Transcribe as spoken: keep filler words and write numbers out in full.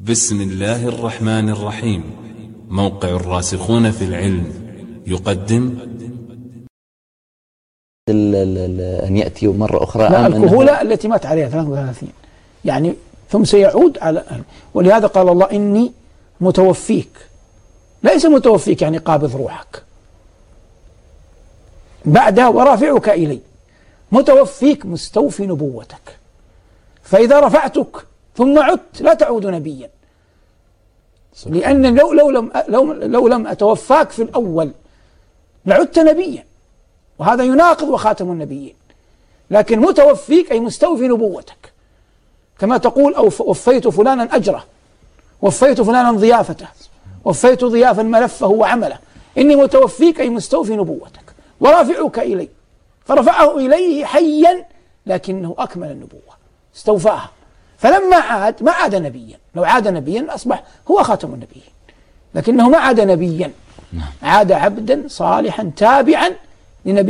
بسم الله الرحمن الرحيم. موقع الراسخون في العلم يقدم أن يأتي مرة أخرى. لا، الكهولة التي مات عليها ثلاثة وثلاثين يعني ثم سيعود على، ولهذا قال الله إني متوفيك، ليس متوفيك يعني قابض روحك، بعدها ورافعك إلي، متوفيك مستوفي نبوتك، فإذا رفعتك ثم عدت لا تعود نبيا، لأن لو, لو, لم لو, لو لم أتوفاك في الأول لعدت نبيا، وهذا يناقض وخاتم النبيين. لكن متوفيك أي مستوفي نبوتك، كما تقول أو وفيت فلانا أجره، وفيت فلانا ضيافته، وفيت ضيافا ملفه وعمله. إني متوفيك أي مستوفي نبوتك ورافعك إلي، فرفعه إليه حيا لكنه أكمل النبوة استوفاها، فلما عاد ما عاد نبيا. لو عاد نبيا أصبح هو خاتم النبيين، لكنه ما عاد نبيا، عاد عبدا صالحا تابعا